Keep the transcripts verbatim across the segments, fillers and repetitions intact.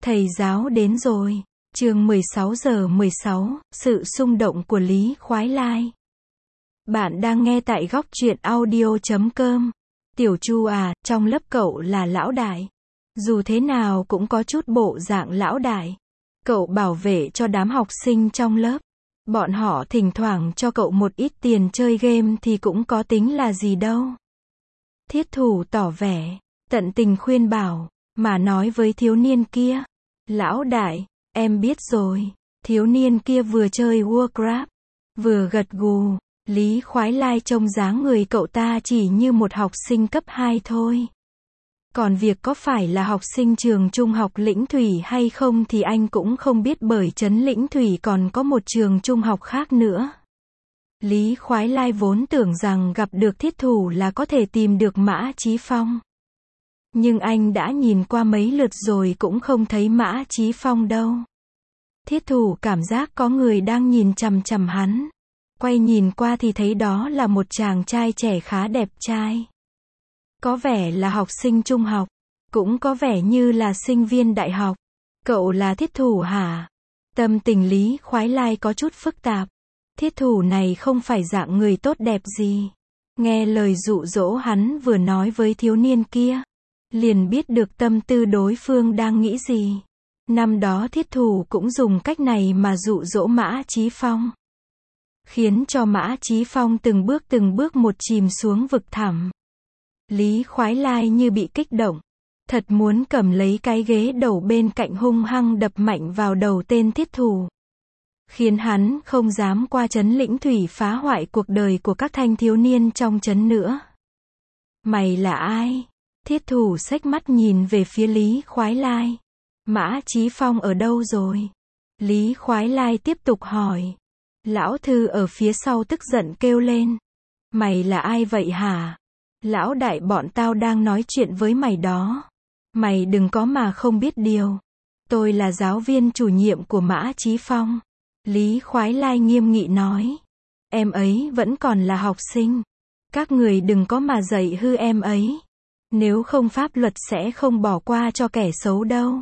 Thầy giáo đến rồi. Chương mười sáu giờ mười sáu, sự xung động của Lý Khoái Lai. Bạn đang nghe tại góc truyện audio chấm com. Tiểu Chu à, trong lớp cậu là lão đại. Dù thế nào cũng có chút bộ dạng lão đại. Cậu bảo vệ cho đám học sinh trong lớp. Bọn họ thỉnh thoảng cho cậu một ít tiền chơi game thì cũng có tính là gì đâu. Thiết Thủ tỏ vẻ, tận tình khuyên bảo, mà nói với thiếu niên kia. Lão đại, em biết rồi. Thiếu niên kia vừa chơi Warcraft, vừa gật gù. Lý Khoái Lai trông dáng người cậu ta chỉ như một học sinh cấp hai thôi. Còn việc có phải là học sinh trường trung học Lĩnh Thủy hay không thì anh cũng không biết, bởi trấn Lĩnh Thủy còn có một trường trung học khác nữa. Lý Khoái Lai vốn tưởng rằng gặp được Thiết Thủ là có thể tìm được Mã Chí Phong. Nhưng anh đã nhìn qua mấy lượt rồi cũng không thấy Mã Chí Phong đâu. Thiết Thủ cảm giác có người đang nhìn chằm chằm hắn. Quay nhìn qua thì thấy đó là một chàng trai trẻ khá đẹp trai. Có vẻ là học sinh trung học, cũng có vẻ như là sinh viên đại học. Cậu là Thiết Thủ hả? Tâm tình Lý Khoái Lai có chút phức tạp. Thiết Thủ này không phải dạng người tốt đẹp gì. Nghe lời dụ dỗ hắn vừa nói với thiếu niên kia, liền biết được tâm tư đối phương đang nghĩ gì. Năm đó Thiết Thủ cũng dùng cách này mà dụ dỗ Mã Chí Phong, khiến cho Mã Chí Phong từng bước từng bước một chìm xuống vực thẳm. Lý Khoái Lai như bị kích động, thật muốn cầm lấy cái ghế đầu bên cạnh hung hăng đập mạnh vào đầu tên Thiết Thủ, khiến hắn không dám qua trấn Lĩnh Thủy phá hoại cuộc đời của các thanh thiếu niên trong trấn nữa. Mày là ai? Thiết Thủ xếch mắt nhìn về phía Lý Khoái Lai. Mã Chí Phong ở đâu rồi? Lý Khoái Lai tiếp tục hỏi. Lão Thư ở phía sau tức giận kêu lên. Mày là ai vậy hả? Lão đại, bọn tao đang nói chuyện với mày đó. Mày đừng có mà không biết điều. Tôi là giáo viên chủ nhiệm của Mã Chí Phong. Lý Khoái Lai nghiêm nghị nói. Em ấy vẫn còn là học sinh. Các người đừng có mà dạy hư em ấy. Nếu không pháp luật sẽ không bỏ qua cho kẻ xấu đâu.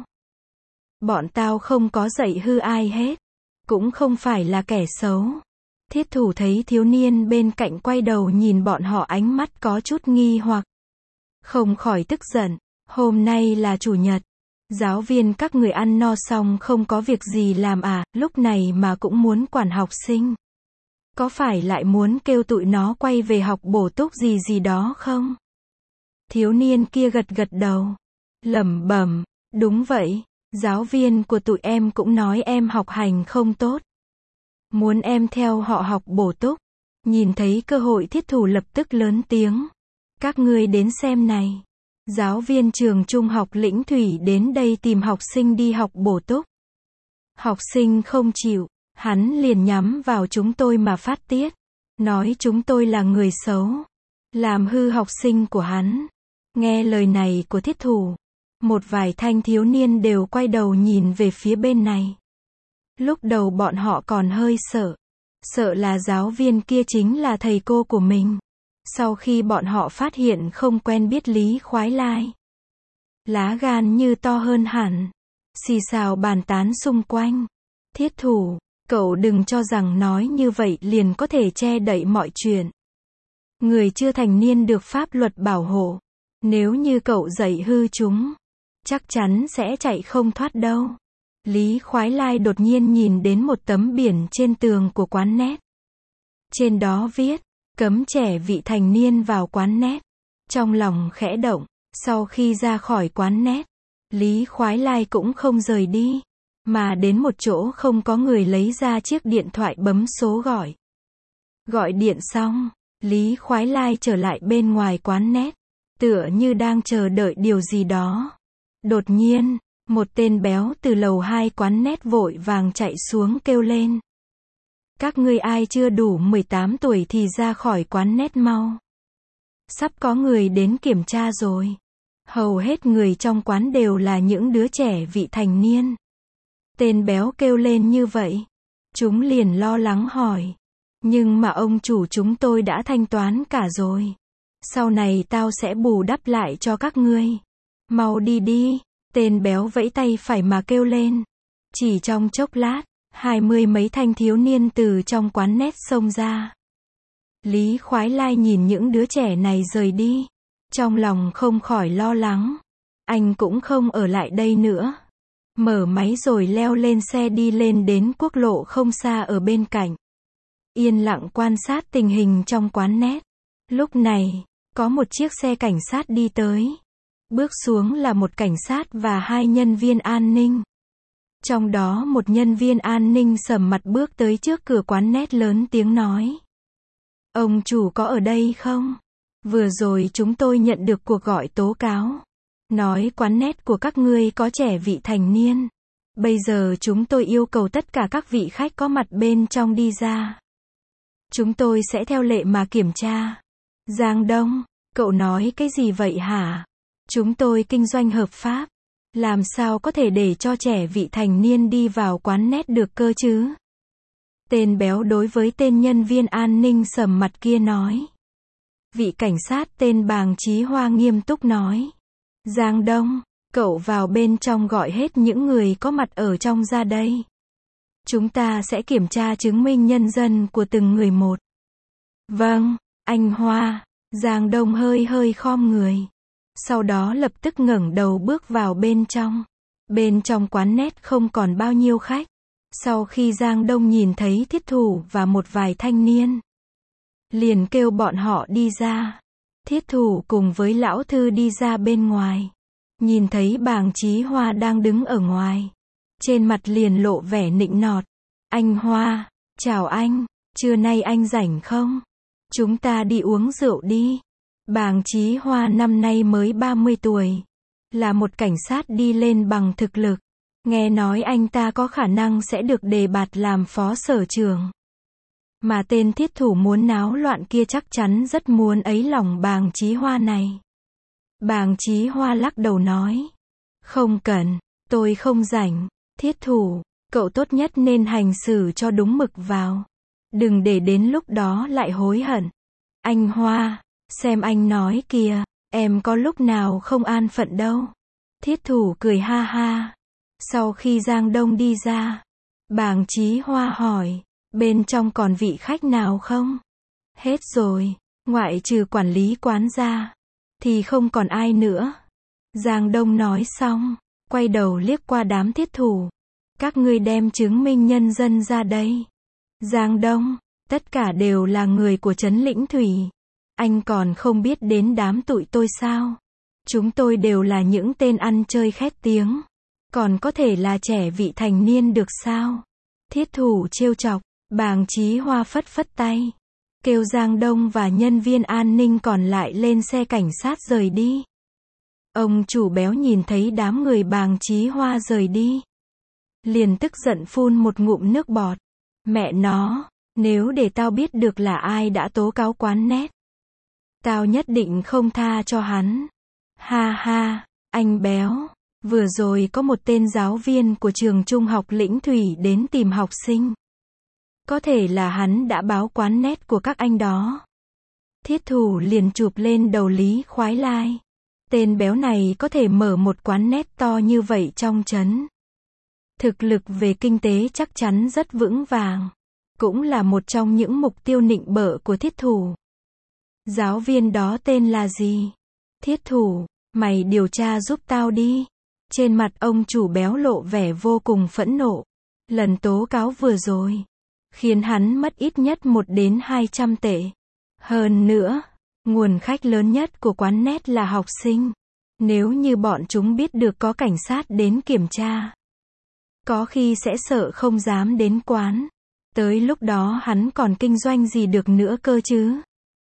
Bọn tao không có dạy hư ai hết. Cũng không phải là kẻ xấu. Thiết Thủ thấy thiếu niên bên cạnh quay đầu nhìn bọn họ, ánh mắt có chút nghi hoặc. Không khỏi tức giận. Hôm nay là chủ nhật. Giáo viên các người ăn no xong không có việc gì làm à, lúc này mà cũng muốn quản học sinh. Có phải lại muốn kêu tụi nó quay về học bổ túc gì gì đó không? Thiếu niên kia gật gật đầu. Lẩm bẩm, đúng vậy. Giáo viên của tụi em cũng nói em học hành không tốt. Muốn em theo họ học bổ túc. Nhìn thấy cơ hội, Thiết Thủ lập tức lớn tiếng. Các ngươi đến xem này. Giáo viên trường trung học Lĩnh Thủy đến đây tìm học sinh đi học bổ túc. Học sinh không chịu, hắn liền nhắm vào chúng tôi mà phát tiết. Nói chúng tôi là người xấu. Làm hư học sinh của hắn. Nghe lời này của Thiết Thủ, một vài thanh thiếu niên đều quay đầu nhìn về phía bên này. Lúc đầu bọn họ còn hơi sợ. Sợ là giáo viên kia chính là thầy cô của mình. Sau khi bọn họ phát hiện không quen biết Lý Khoái Lai, lá gan như to hơn hẳn. Xì xào bàn tán xung quanh. Thiết Thủ, cậu đừng cho rằng nói như vậy liền có thể che đậy mọi chuyện. Người chưa thành niên được pháp luật bảo hộ. Nếu như cậu dạy hư chúng, chắc chắn sẽ chạy không thoát đâu. Lý Khoái Lai đột nhiên nhìn đến một tấm biển trên tường của quán net. Trên đó viết, cấm trẻ vị thành niên vào quán net. Trong lòng khẽ động, sau khi ra khỏi quán net, Lý Khoái Lai cũng không rời đi, mà đến một chỗ không có người lấy ra chiếc điện thoại bấm số gọi. Gọi điện xong, Lý Khoái Lai trở lại bên ngoài quán net, tựa như đang chờ đợi điều gì đó. Đột nhiên, một tên béo từ lầu hai quán net vội vàng chạy xuống kêu lên. Các ngươi ai chưa đủ mười tám tuổi thì ra khỏi quán net mau. Sắp có người đến kiểm tra rồi. Hầu hết người trong quán đều là những đứa trẻ vị thành niên. Tên béo kêu lên như vậy. Chúng liền lo lắng hỏi. Nhưng mà ông chủ, chúng tôi đã thanh toán cả rồi. Sau này tao sẽ bù đắp lại cho các ngươi. Mau đi đi. Tên béo vẫy tay phải mà kêu lên. Chỉ trong chốc lát, hai mươi mấy thanh thiếu niên từ trong quán net xông ra. Lý Khoái Lai nhìn những đứa trẻ này rời đi. Trong lòng không khỏi lo lắng. Anh cũng không ở lại đây nữa. Mở máy rồi leo lên xe đi lên đến quốc lộ không xa ở bên cạnh. Yên lặng quan sát tình hình trong quán net. Lúc này, có một chiếc xe cảnh sát đi tới. Bước xuống là một cảnh sát và hai nhân viên an ninh. Trong đó một nhân viên an ninh sầm mặt bước tới trước cửa quán net lớn tiếng nói. Ông chủ có ở đây không? Vừa rồi chúng tôi nhận được cuộc gọi tố cáo. Nói quán net của các ngươi có trẻ vị thành niên. Bây giờ chúng tôi yêu cầu tất cả các vị khách có mặt bên trong đi ra. Chúng tôi sẽ theo lệ mà kiểm tra. Giang Đông, cậu nói cái gì vậy hả? Chúng tôi kinh doanh hợp pháp. Làm sao có thể để cho trẻ vị thành niên đi vào quán net được cơ chứ? Tên béo đối với tên nhân viên an ninh sầm mặt kia nói. Vị cảnh sát tên Bàng Chí Hoa nghiêm túc nói. Giang Đông, cậu vào bên trong gọi hết những người có mặt ở trong ra đây. Chúng ta sẽ kiểm tra chứng minh nhân dân của từng người một. Vâng, anh Hoa. Giang Đông hơi hơi khom người. Sau đó lập tức ngẩng đầu bước vào bên trong. Bên trong quán net không còn bao nhiêu khách. Sau khi Giang Đông nhìn thấy Thiết Thủ và một vài thanh niên, liền kêu bọn họ đi ra. Thiết Thủ cùng với Lão Thư đi ra bên ngoài. Nhìn thấy Bàng Chí Hoa đang đứng ở ngoài. Trên mặt liền lộ vẻ nịnh nọt. Anh Hoa, chào anh, trưa nay anh rảnh không? Chúng ta đi uống rượu đi. Bàng Chí Hoa năm nay mới ba mươi tuổi. Là một cảnh sát đi lên bằng thực lực. Nghe nói anh ta có khả năng sẽ được đề bạt làm phó sở trưởng. Mà tên Thiết Thủ muốn náo loạn kia chắc chắn rất muốn ấy lòng Bàng Chí Hoa này. Bàng Chí Hoa lắc đầu nói. Không cần, tôi không rảnh. Thiết Thủ, cậu tốt nhất nên hành xử cho đúng mực vào. Đừng để đến lúc đó lại hối hận. Anh Hoa, xem anh nói kìa, em có lúc nào không an phận đâu. Thiết Thủ cười ha ha. Sau khi Giang Đông đi ra, Bàng Chí Hoa hỏi, bên trong còn vị khách nào không? Hết rồi, ngoại trừ quản lý quán ra, thì không còn ai nữa. Giang Đông nói xong, quay đầu liếc qua đám Thiết Thủ. Các ngươi đem chứng minh nhân dân ra đây. Giang Đông, tất cả đều là người của trấn Lĩnh Thủy. Anh còn không biết đến đám tụi tôi sao? Chúng tôi đều là những tên ăn chơi khét tiếng. Còn có thể là trẻ vị thành niên được sao? Thiết Thủ trêu chọc. Bàng Chí Hoa phất phất tay. Kêu Giang Đông và nhân viên an ninh còn lại lên xe cảnh sát rời đi. Ông chủ béo nhìn thấy đám người Bàng Chí Hoa rời đi. Liền tức giận phun một ngụm nước bọt. Mẹ nó, nếu để tao biết được là ai đã tố cáo quán net, tao nhất định không tha cho hắn. Ha ha, anh béo. Vừa rồi có một tên giáo viên của trường trung học Lĩnh Thủy đến tìm học sinh. Có thể là hắn đã báo quán net của các anh đó. Thiết Thủ liền chụp lên đầu Lý Khoái Lai. Tên béo này có thể mở một quán net to như vậy trong trấn. Thực lực về kinh tế chắc chắn rất vững vàng. Cũng là một trong những mục tiêu nịnh bợ của Thiết Thủ. Giáo viên đó tên là gì? Thiết Thủ, mày điều tra giúp tao đi. Trên mặt ông chủ béo lộ vẻ vô cùng phẫn nộ. Lần tố cáo vừa rồi, khiến hắn mất ít nhất một đến hai trăm tệ. Hơn nữa, nguồn khách lớn nhất của quán net là học sinh. Nếu như bọn chúng biết được có cảnh sát đến kiểm tra, có khi sẽ sợ không dám đến quán. Tới lúc đó hắn còn kinh doanh gì được nữa cơ chứ?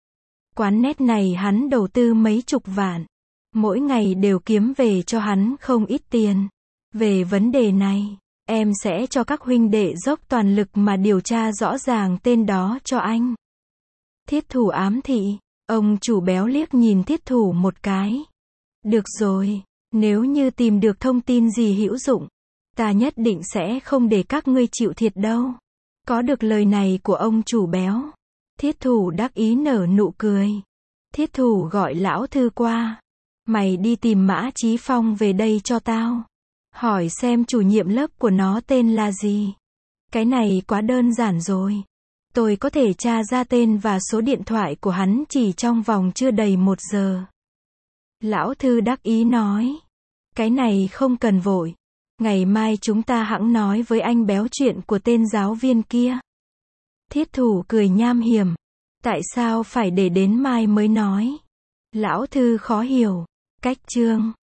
Quán net này hắn đầu tư mấy chục vạn. Mỗi ngày đều kiếm về cho hắn không ít tiền. Về vấn đề này, em sẽ cho các huynh đệ dốc toàn lực mà điều tra rõ ràng tên đó cho anh. Thiết Thủ ám thị. Ông chủ béo liếc nhìn Thiết Thủ một cái. Được rồi, nếu như tìm được thông tin gì hữu dụng, ta nhất định sẽ không để các ngươi chịu thiệt đâu. Có được lời này của ông chủ béo, Thiết Thủ đắc ý nở nụ cười. Thiết Thủ gọi Lão Thư qua. Mày đi tìm Mã Chí Phong về đây cho tao. Hỏi xem chủ nhiệm lớp của nó tên là gì. Cái này quá đơn giản rồi. Tôi có thể tra ra tên và số điện thoại của hắn chỉ trong vòng chưa đầy một giờ. Lão Thư đắc ý nói. Cái này không cần vội. Ngày mai chúng ta hẵng nói với anh béo chuyện của tên giáo viên kia. Thiết Thủ cười nham hiểm. Tại sao phải để đến mai mới nói? Lão Thư khó hiểu. Cách chương